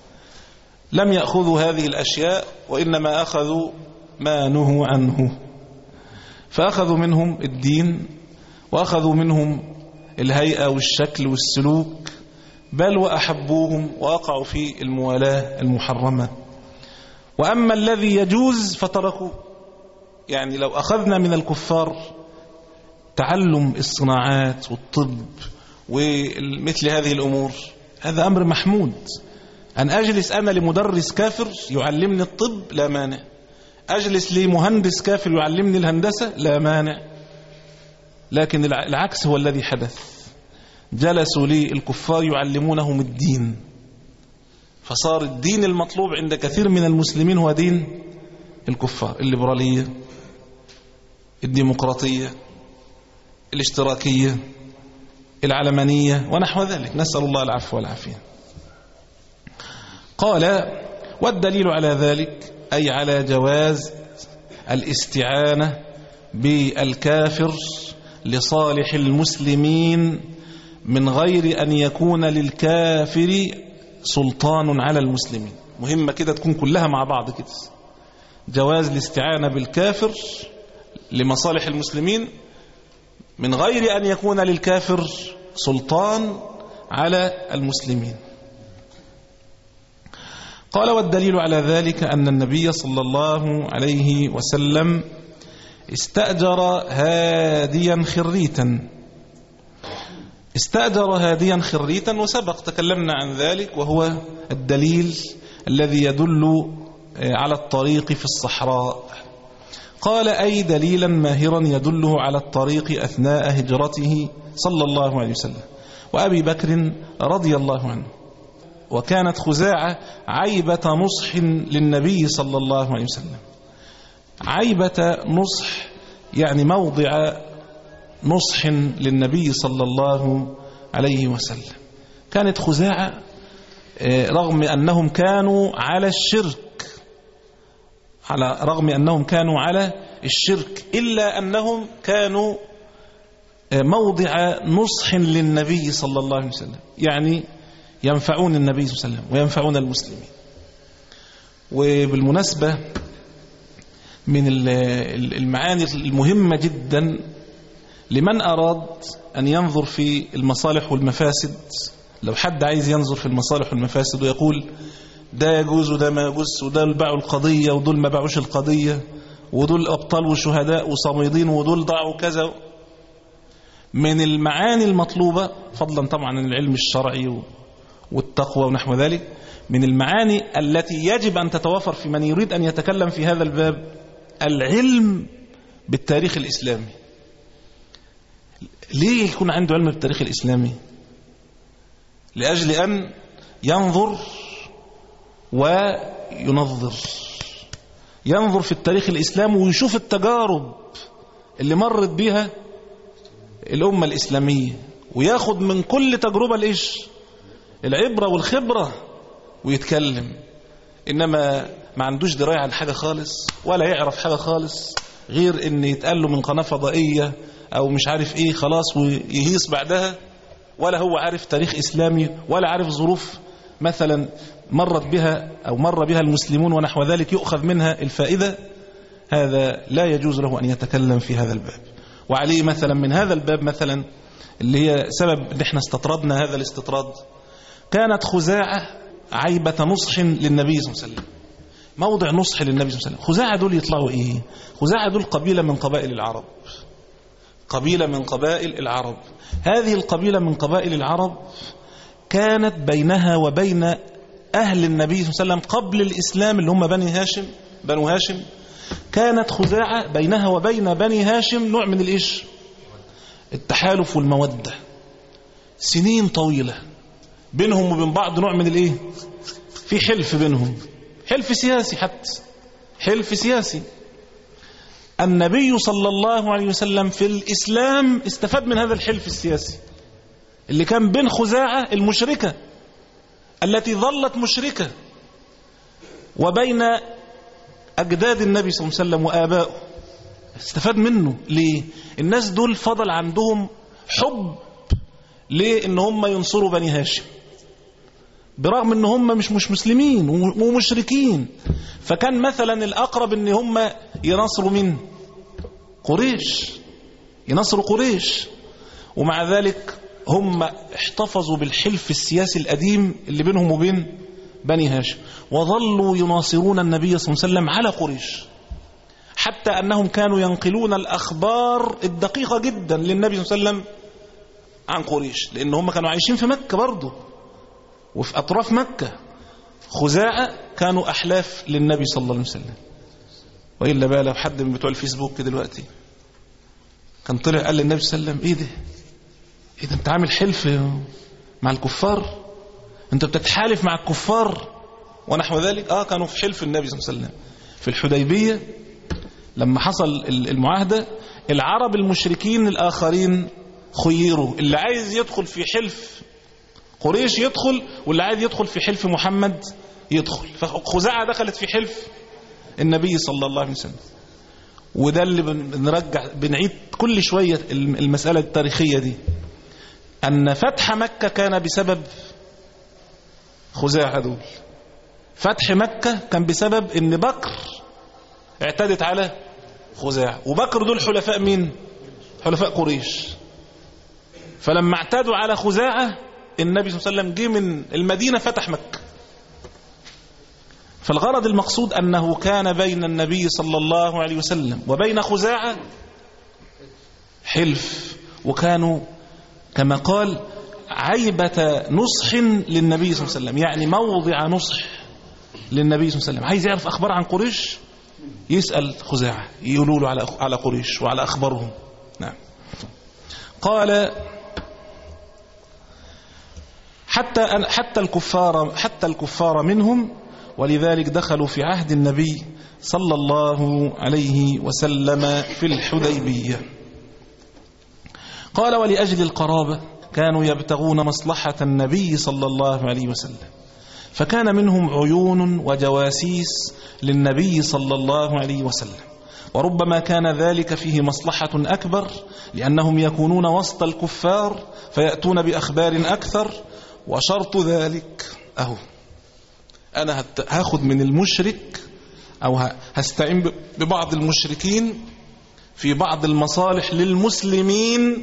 لم يأخذوا هذه الأشياء، وإنما أخذوا ما نهوا عنه، فأخذوا منهم الدين وأخذوا منهم الهيئة والشكل والسلوك، بل وأحبوهم وأقعوا في الموالاة المحرمة. وأما الذي يجوز فتركوا. يعني لو أخذنا من الكفار تعلم الصناعات والطب ومثل هذه الأمور، هذا أمر محمود. أن أجلس أنا لمدرس كافر يعلمني الطب لا مانع، أجلس لي مهندس كافر يعلمني الهندسة؟ لا مانع. لكن العكس هو الذي حدث، جلسوا لي الكفار يعلمونهم الدين، فصار الدين المطلوب عند كثير من المسلمين هو دين الكفار، الليبرالية، الديمقراطية، الاشتراكية، العلمانية ونحو ذلك، نسأل الله العفو والعافية. قال: والدليل على ذلك أي على جواز الاستعانة بالكافر لصالح المسلمين من غير أن يكون للكافر سلطان على المسلمين. مهمة كده تكون كلها مع بعض كده، جواز الاستعانة بالكافر لمصالح المسلمين من غير أن يكون للكافر سلطان على المسلمين. قال: والدليل على ذلك أن النبي صلى الله عليه وسلم استأجر هاديا خريتا استأجر هاديا خريتا وسبق تكلمنا عن ذلك، وهو الدليل الذي يدل على الطريق في الصحراء. قال: أي دليلا ماهرا يدله على الطريق أثناء هجرته صلى الله عليه وسلم وأبي بكر رضي الله عنه. وكانت خزاعة عيبة نصح للنبي صلى الله عليه وسلم. عيبة نصح يعني موضع نصح للنبي صلى الله عليه وسلم. كانت خزاعة رغم أنهم كانوا على الشرك على رغم أنهم كانوا على الشرك إلا أنهم كانوا موضع نصح للنبي صلى الله عليه وسلم، يعني ينفعون النبي صلى الله عليه وسلم وينفعون المسلمين. وبالمناسبة من المعاني المهمة جدا لمن أراد أن ينظر في المصالح والمفاسد، لو حد عايز ينظر في المصالح والمفاسد ويقول ده يجوز وده ما يجوز، ودول باعوا القضية ودول ما باعوش القضية، ودول أبطال وشهداء وصميدين ودول ضاعوا كذا، من المعاني المطلوبة فضلا طبعا عن العلم الشرعي والتقوى ونحو ذلك، من المعاني التي يجب أن تتوافر في من يريد أن يتكلم في هذا الباب العلم بالتاريخ الإسلامي. ليه يكون عنده علم بالتاريخ الإسلامي؟ لأجل أن ينظر وينظر، ينظر في التاريخ الإسلامي ويشوف التجارب اللي مرت بها الأمة الإسلامية، وياخد من كل تجربة الإيش العبرة والخبرة ويتكلم. إنما ما عندوش دراية عن حاجة خالص ولا يعرف حاجة خالص غير إن يتقال له من قناة فضائية أو مش عارف إيه خلاص ويهيص بعدها، ولا هو عارف تاريخ إسلامي ولا عارف ظروف مثلا مرت بها أو مر بها المسلمون ونحو ذلك يؤخذ منها الفائدة. هذا لا يجوز له أن يتكلم في هذا الباب. وعليه مثلا من هذا الباب مثلا اللي هي سبب ان احنا استطردنا هذا الاستطراد، كانت خزاعة عيبة نصح للنبي صلى الله عليه وسلم، موضع نصح للنبي صلى الله عليه وسلم. خزاعة دول يطلعوا ايه؟ خزاعة دول قبيلة من قبائل العرب، قبيلة من قبائل العرب. هذه القبيلة من قبائل العرب كانت بينها وبين أهل النبي صلى الله عليه وسلم قبل الإسلام اللي هم بني هاشم بنو هاشم، كانت خزاعة بينها وبين بني هاشم نوع من الإيش التحالف والمودة، سنين طويلة بينهم وبين بعض، نوع من الإيه في حلف بينهم، حلف سياسي، حتى حلف سياسي. النبي صلى الله عليه وسلم في الإسلام استفاد من هذا الحلف السياسي اللي كان بين خزاعة المشركة التي ظلت مشركة وبين أجداد النبي صلى الله عليه وسلم وآبائه، استفاد منه. ليه؟ الناس دول فضل عندهم حب ليه إن هم ينصروا بني هاشم برغم إن هم مش مش مسلمين ومشركين. فكان مثلا الأقرب إن هم ينصروا من قريش، ينصروا قريش، ومع ذلك هم احتفظوا بالحلف السياسي القديم اللي بينهم وبين بني هاشم، وظلوا يناصرون النبي صلى الله عليه وسلم على قريش، حتى أنهم كانوا ينقلون الأخبار الدقيقة جدا للنبي صلى الله عليه وسلم عن قريش، لأن هم كانوا عايشين في مكة برضه وفي أطراف مكة. خزاعة كانوا أحلاف للنبي صلى الله عليه وسلم، وإلا بقى لو حد من بتوع الفيسبوك دلوقتي كان طلع قال للنبي صلى الله عليه وسلم: ايه ده ايه ده انت عامل حلف مع الكفار، انت بتتحالف مع الكفار ونحو ذلك. اه كانوا في حلف النبي صلى الله عليه وسلم في الحديبية لما حصل المعاهدة. العرب المشركين الآخرين خيروا، اللي عايز يدخل في حلف قريش يدخل، واللي عايز يدخل في حلف محمد يدخل. فخزاعة دخلت في حلف النبي صلى الله عليه وسلم. وده اللي بنرجع بنعيد كل شوية المسألة التاريخية دي، أن فتح مكة كان بسبب خزاعة دول. فتح مكة كان بسبب أن بكر اعتدت على خزاعة، وبكر دول حلفاء مين؟ حلفاء قريش. فلما اعتدوا على خزاعة النبي صلى الله عليه وسلم جه من المدينة فتح مكة. فالغرض المقصود أنه كان بين النبي صلى الله عليه وسلم وبين خزاعة حلف، وكانوا كما قال عيبة نصح للنبي صلى الله عليه وسلم، يعني موضع نصح للنبي صلى الله عليه وسلم. عايز يعرف أخبار عن قريش يسأل خزاعة، يقولوا له على على قريش وعلى أخبارهم. نعم. قال حتى حتى الكفار حتى الكفار منهم، ولذلك دخلوا في عهد النبي صلى الله عليه وسلم في الحديبية. قال ولأجل القرابة كانوا يبتغون مصلحة النبي صلى الله عليه وسلم، فكان منهم عيون وجواسيس للنبي صلى الله عليه وسلم، وربما كان ذلك فيه مصلحة أكبر لأنهم يكونون وسط الكفار فيأتون بأخبار أكثر. وشرط ذلك أهو أنا هاخد من المشرك أو هستعين ببعض المشركين في بعض المصالح للمسلمين،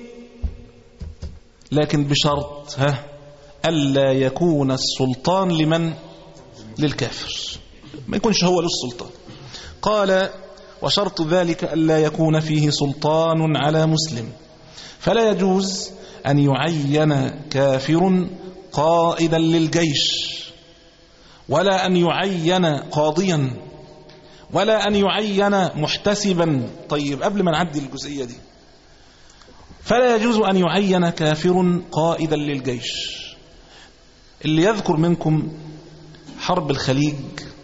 لكن بشرط ها ألا يكون السلطان لمن؟ للكافر، ما يكونش هو له السلطان. قال وشرط ذلك ألا يكون فيه سلطان على مسلم، فلا يجوز أن يعين كافر قائدا للجيش، ولا أن يعين قاضيا، ولا أن يعين محتسبا. طيب قبل ما نعدي الجزئية دي، فلا يجوز أن يعين كافر قائدا للجيش. اللي يذكر منكم حرب الخليج،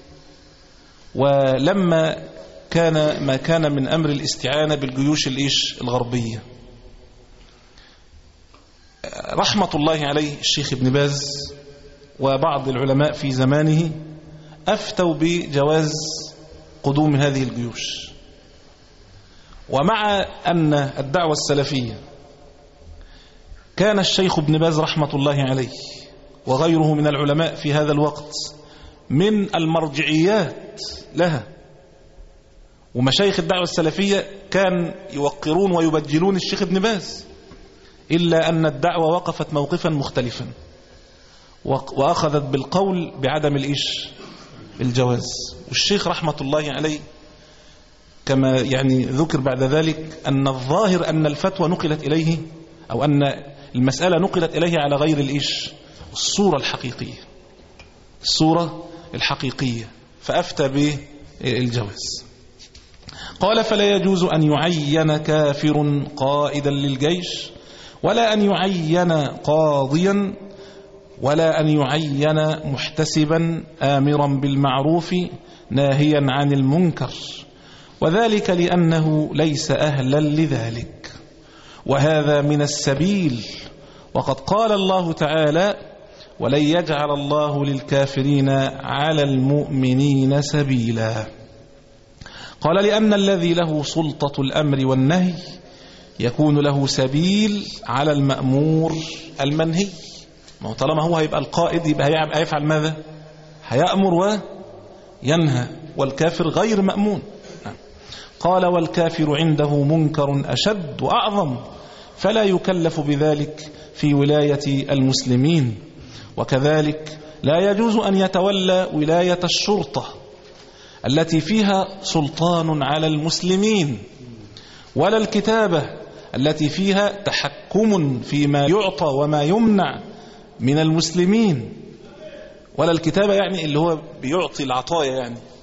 ولما كان ما كان من أمر الاستعانة بالجيوش الإيش الغربية، رحمة الله عليه الشيخ ابن باز وبعض العلماء في زمانه أفتوا بجواز قدوم هذه الجيوش. ومع أن الدعوة السلفية كان الشيخ ابن باز رحمة الله عليه وغيره من العلماء في هذا الوقت من المرجعيات لها، ومشايخ الدعوة السلفية كان يوقرون ويبجلون الشيخ ابن باز، إلا أن الدعوة وقفت موقفا مختلفا وأخذت بالقول بعدم الإيش الجواز. والشيخ رحمة الله عليه كما يعني ذكر بعد ذلك أن الظاهر أن الفتوى نقلت إليه، أو أن المسألة نقلت إليه على غير الإيش الصورة الحقيقية الصورة الحقيقية فأفتى بالجواز. قال فلا يجوز أن يعين كافر قائدا للجيش، ولا أن يعين قاضيا، ولا أن يعين محتسبا آمرا بالمعروف ناهيا عن المنكر، وذلك لأنه ليس أهلا لذلك، وهذا من السبيل. وقد قال الله تعالى ولن يجعل الله للكافرين على المؤمنين سبيلا. قال لأن الذي له سلطة الأمر والنهي يكون له سبيل على المأمور المنهي. ما هو طالما هو هيبقى القائد يبقى هيفعل ماذا؟ هيأمر وينهى، والكافر غير مأمون. قال والكافر عنده منكر أشد وأعظم، فلا يكلف بذلك في ولاية المسلمين. وكذلك لا يجوز أن يتولى ولاية الشرطة التي فيها سلطان على المسلمين، ولا الكتابة التي فيها تحكم فيما يعطى وما يمنع من المسلمين. ولا الكتابة يعني اللي هو بيعطي العطايا يعني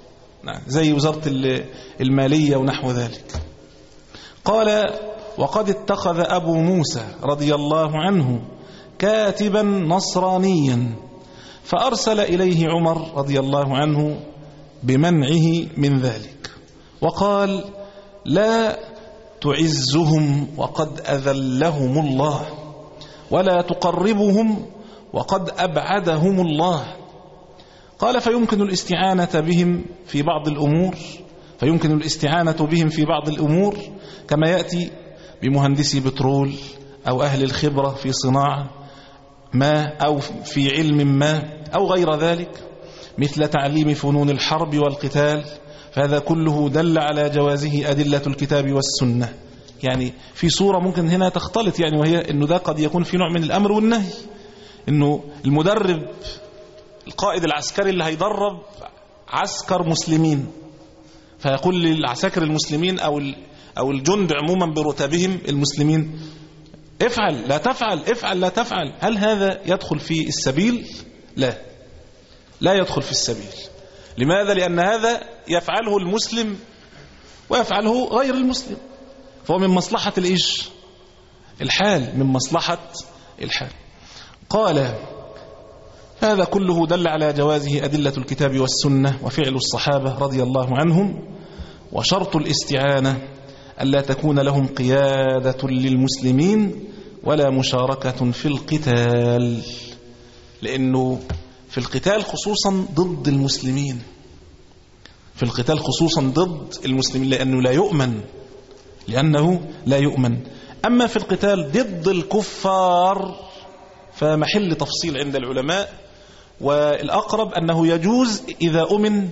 نعم زي وزارة المالية ونحو ذلك. قال وقد اتخذ أبو موسى رضي الله عنه كاتبا نصرانيا فأرسل إليه عمر رضي الله عنه بمنعه من ذلك، وقال لا تعزهم وقد أذلهم الله، ولا تقربهم وقد أبعدهم الله. قال فيمكن الاستعانة بهم في بعض الأمور فيمكن الاستعانة بهم في بعض الأمور كما يأتي بمهندسي بترول أو أهل الخبرة في صناعة ما أو في علم ما أو غير ذلك، مثل تعليم فنون الحرب والقتال، فهذا كله دل على جوازه أدلة الكتاب والسنة. يعني في صورة ممكن هنا تختلط، يعني وهي أنه ده قد يكون في نوع من الأمر والنهي، أنه المدرب القائد العسكري اللي هيدرب عسكر مسلمين فيقول للعساكر المسلمين أو أو الجند عموما برتبهم المسلمين افعل لا تفعل افعل لا تفعل، هل هذا يدخل في السبيل؟ لا لا يدخل في السبيل. لماذا؟ لأن هذا يفعله المسلم ويفعله غير المسلم، فهو من مصلحة الإيش؟ الحال، من مصلحة الحال. قال هذا كله دل على جوازه أدلة الكتاب والسنة وفعل الصحابة رضي الله عنهم، وشرط الاستعانة ألا تكون لهم قيادة للمسلمين ولا مشاركة في القتال، لأنه في القتال خصوصا ضد المسلمين، في القتال خصوصا ضد المسلمين لأنه لا يؤمن لأنه لا يؤمن. أما في القتال ضد الكفار فمحل تفصيل عند العلماء، والأقرب أنه يجوز إذا أمن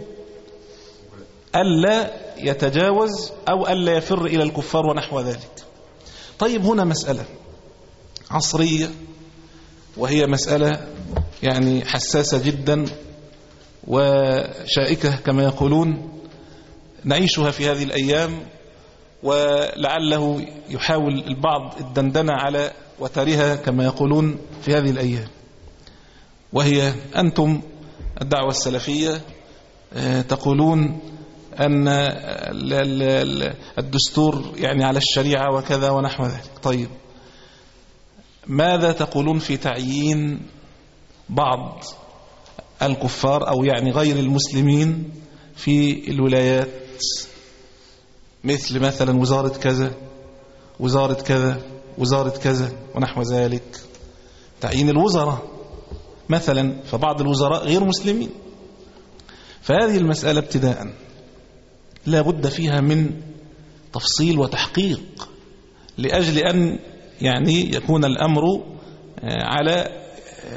ألا يتجاوز أو ألا يفر إلى الكفار ونحو ذلك. طيب هنا مسألة عصرية وهي مسألة يعني حساسة جدا وشائكة كما يقولون، نعيشها في هذه الأيام، ولعله يحاول البعض الدندنة على وترها كما يقولون في هذه الأيام، وهي أنتم الدعوة السلفية تقولون أن الدستور يعني على الشريعة وكذا ونحو ذلك. طيب ماذا تقولون في تعيين بعض الكفار أو يعني غير المسلمين في الولايات، مثل مثلا وزارة كذا وزارة كذا وزارة كذا ونحو ذلك، تعيين الوزراء مثلا، فبعض الوزراء غير مسلمين. فهذه المسألة ابتداء لا بد فيها من تفصيل وتحقيق لأجل أن يعني يكون الأمر على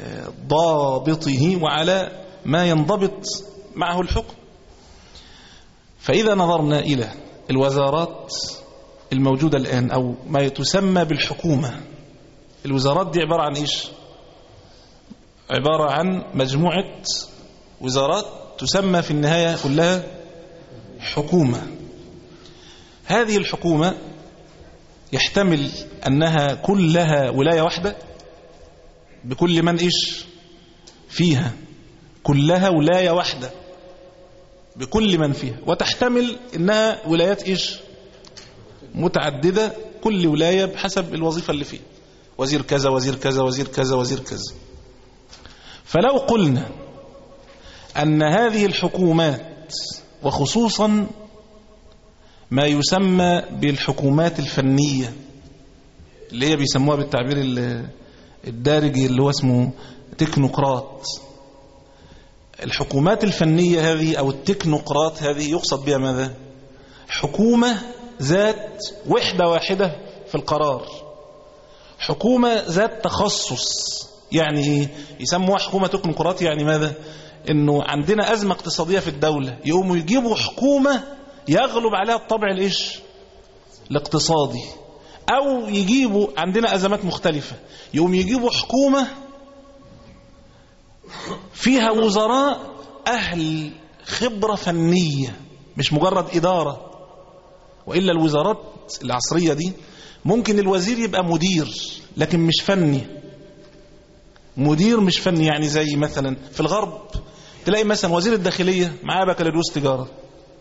ضابطه وعلى ما ينضبط معه الحكم. فإذا نظرنا إلى الوزارات الموجودة الآن أو ما تسمى بالحكومة، الوزارات دي عبارة عن إيش؟ عبارة عن مجموعة وزارات تسمى في النهاية كلها حكومة. هذه الحكومة يحتمل أنها كلها ولاية واحدة بكل من إيش فيها، كلها ولاية واحدة بكل من فيها، وتحتمل أنها ولايات إيش متعددة، كل ولاية بحسب الوظيفة اللي فيها، وزير كذا وزير كذا وزير كذا وزير كذا. فلو قلنا أن هذه الحكومات وخصوصا ما يسمى بالحكومات الفنية اللي هي بيسموها بالتعبير الدارجي اللي هو اسمه تكنوقراط، الحكومات الفنية هذه أو التكنوقراط هذه يقصد بها ماذا؟ حكومة ذات وحدة واحدة في القرار، حكومة ذات تخصص. يعني إيه؟ يسموها حكومة تكنوقراط، يعني ماذا؟ إنه عندنا أزمة اقتصادية في الدولة، يقوموا يجيبوا حكومة يغلب عليها الطبع الإيش الاقتصادي، أو يجيبوا عندنا أزمات مختلفة يقوم يجيبوا حكومة فيها وزراء أهل خبرة فنية مش مجرد إدارة. وإلا الوزارات العصرية دي ممكن الوزير يبقى مدير لكن مش فني، مدير مش فني. يعني زي مثلا في الغرب تلاقي مثلا وزير الداخلية معاه بكالوريوس تجارة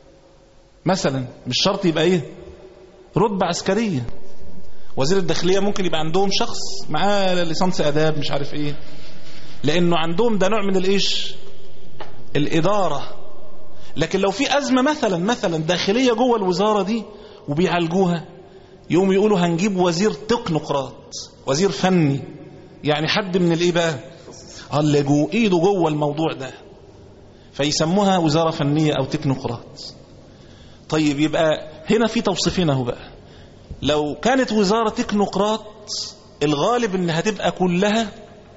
مثلا، مش شرط يبقى ايه رتبة عسكرية. وزير الداخلية ممكن يبقى عندهم شخص معاه ليسانس آداب مش عارف ايه، لانه عندهم ده نوع من الايش الإدارة. لكن لو في أزمة مثلا مثلا داخلية جوه الوزارة دي وبيعالجوها، يوم يقولوا هنجيب وزير تكنوقراط، وزير فني، يعني حد من الايه بقى اللي جو ايده جوه الموضوع ده، فيسموها وزارة فنية او تكنوقراط. طيب يبقى هنا في توصيفين اهو بقى. لو كانت وزارة تكنوقراط الغالب انها تبقى كلها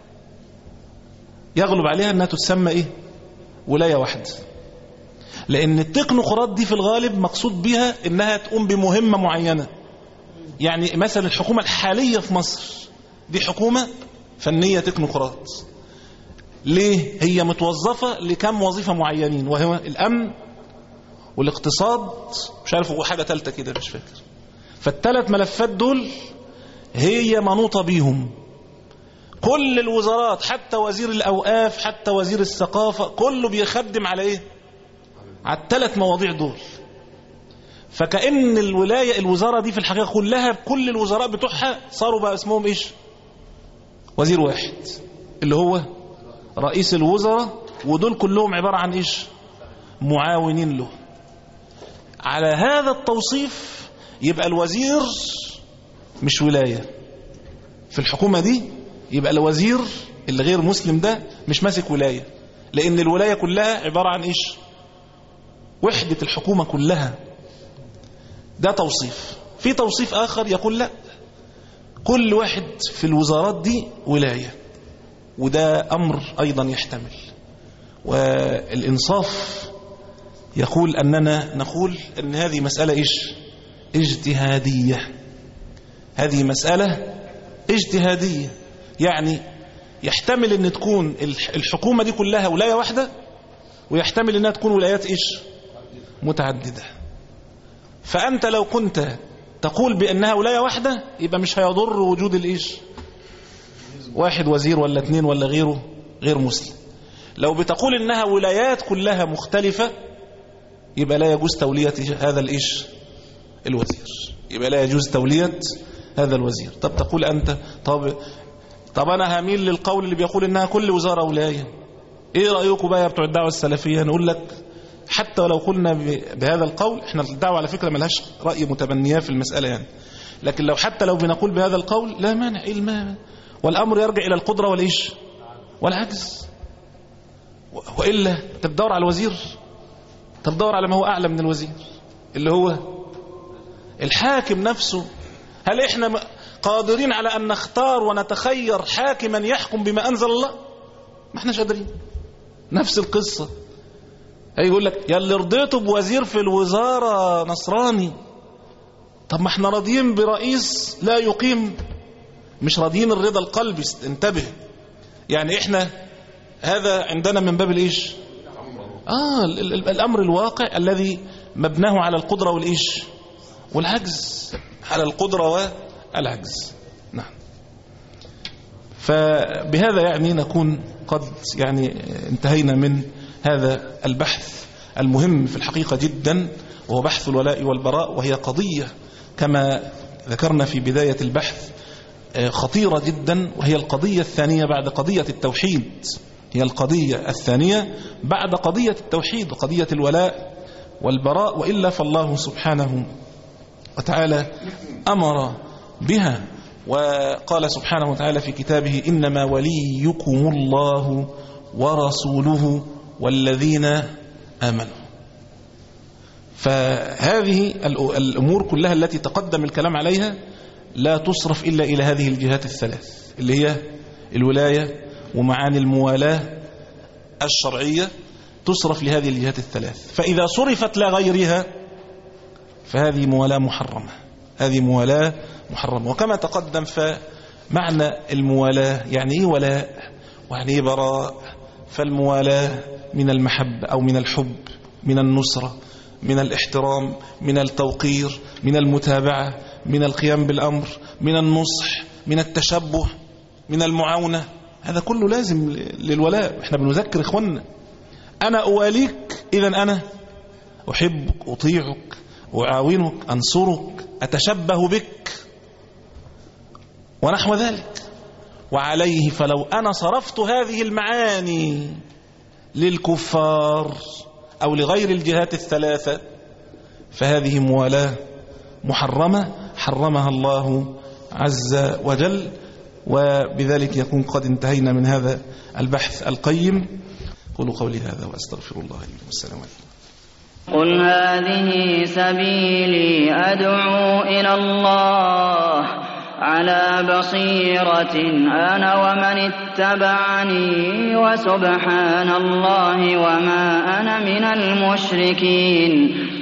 يغلب عليها انها تسمى ايه ولاية واحدة، لان التكنوقراط دي في الغالب مقصود بها انها تقوم بمهمة معينة. يعني مثلا الحكومة الحالية في مصر دي حكومة فنية تكنوقراط. ليه؟ هي متوظفة لكم وظيفة معينين، وهو الأمن والاقتصاد مش عارف هو حاجة ثالثة كده مش فاكر. فالثلاث ملفات دول هي منوطة بيهم. كل الوزارات حتى وزير الأوقاف حتى وزير الثقافة كله بيخدم على ايه؟ على الثلاث مواضيع دول. فكأن الولاية الوزارة دي في الحقيقة كلها كل الوزراء بتوعها صاروا بقى اسمهم ايش؟ وزير واحد اللي هو رئيس الوزراء، ودول كلهم عبارة عن ايش؟ معاونين له. على هذا التوصيف يبقى الوزير مش ولاية في الحكومة دي، يبقى الوزير اللي غير مسلم ده مش ماسك ولاية، لأن الولاية كلها عبارة عن ايش؟ وحدة الحكومة كلها. ده توصيف. في توصيف آخر يقول لا، كل واحد في الوزارات دي ولاية، وده أمر أيضا يحتمل. والإنصاف يقول أننا نقول أن هذه مسألة إيش؟ اجتهادية. هذه مسألة اجتهادية، يعني يحتمل أن تكون الحكومة دي كلها ولاية واحدة، ويحتمل أنها تكون ولايات إيش؟ متعددة. فأنت لو كنت تقول بأنها ولاية واحدة يبقى مش هيضر وجود الإيش؟ واحد وزير ولا اثنين ولا غيره غير مسلم. لو بتقول إنها ولايات كلها مختلفة يبقى لا يجوز تولية هذا الإيش؟ الوزير. يبقى لا يجوز تولية هذا الوزير. طب تقول أنت طب, طب أنا هميل للقول اللي بيقول إنها كل وزارة ولاية. إيه رأيكم بقى يا بتوع الدعوة السلفية؟ نقول لك حتى ولو قلنا بهذا القول، احنا الدعوة على فكرة ملهاش رأي متبنية في المسألة يعني، لكن لو حتى لو بنقول بهذا القول لا مانع. إيه المانع؟ والأمر يرجع إلى القدرة والإيش؟ والعجز. وإلا تدور على الوزير، تدور على ما هو أعلى من الوزير اللي هو الحاكم نفسه. هل إحنا قادرين على أن نختار ونتخير حاكما يحكم بما أنزل الله؟ ما احناش قادرين. نفس القصة. هي يقول لك يا اللي رضيته بوزير في الوزارة نصراني، طب ما احنا راضيين برئيس لا يقيم، مش راضيين الرضا القلبي. انتبه، يعني احنا هذا عندنا من باب الايش؟ اه الامر الواقع الذي مبناه على القدرة والايش؟ والعجز. على القدرة والعجز. نعم. فبهذا يعني نكون قد يعني انتهينا من هذا البحث المهم في الحقيقة جدا، وهو بحث الولاء والبراء، وهي قضية كما ذكرنا في بداية البحث خطيرة جدا، وهي القضية الثانية بعد قضية التوحيد. هي القضية الثانية بعد قضية التوحيد وقضية الولاء والبراء، وإلا فالله سبحانه وتعالى أمر بها، وقال سبحانه وتعالى في كتابه إنما وليكم الله ورسوله والذين آمنوا. فهذه الأمور كلها التي تقدم الكلام عليها لا تصرف إلا إلى هذه الجهات الثلاث اللي هي الولاية ومعاني الموالاة الشرعية، تصرف لهذه الجهات الثلاث. فإذا صرفت لغيرها فهذه موالاة محرمة. هذه موالاة محرمة. وكما تقدم فمعنى الموالاة يعني إيه ولاء ويعني إيه براء. فالموالاة من المحبة أو من الحب، من النصرة، من الاحترام، من التوقير، من المتابعة، من القيام بالأمر، من النصح، من التشبه، من المعاونة. هذا كله لازم للولاء. احنا بنذكر إخواننا أنا أواليك إذن أنا أحبك، أطيعك، أعاونك، أنصرك، أتشبه بك ونحو ذلك. وعليه فلو أنا صرفت هذه المعاني للكفار أو لغير الجهات الثلاثة فهذه موالاة محرمة حرمها الله عز وجل. وبذلك يكون قد انتهينا من هذا البحث القيم. قولوا قولي هذا وأستغفر الله لي والسلام عليكم. قل هذه سبيلي أدعو إلى الله على بصيرة أنا ومن اتبعني وسبحان الله وما أنا من المشركين.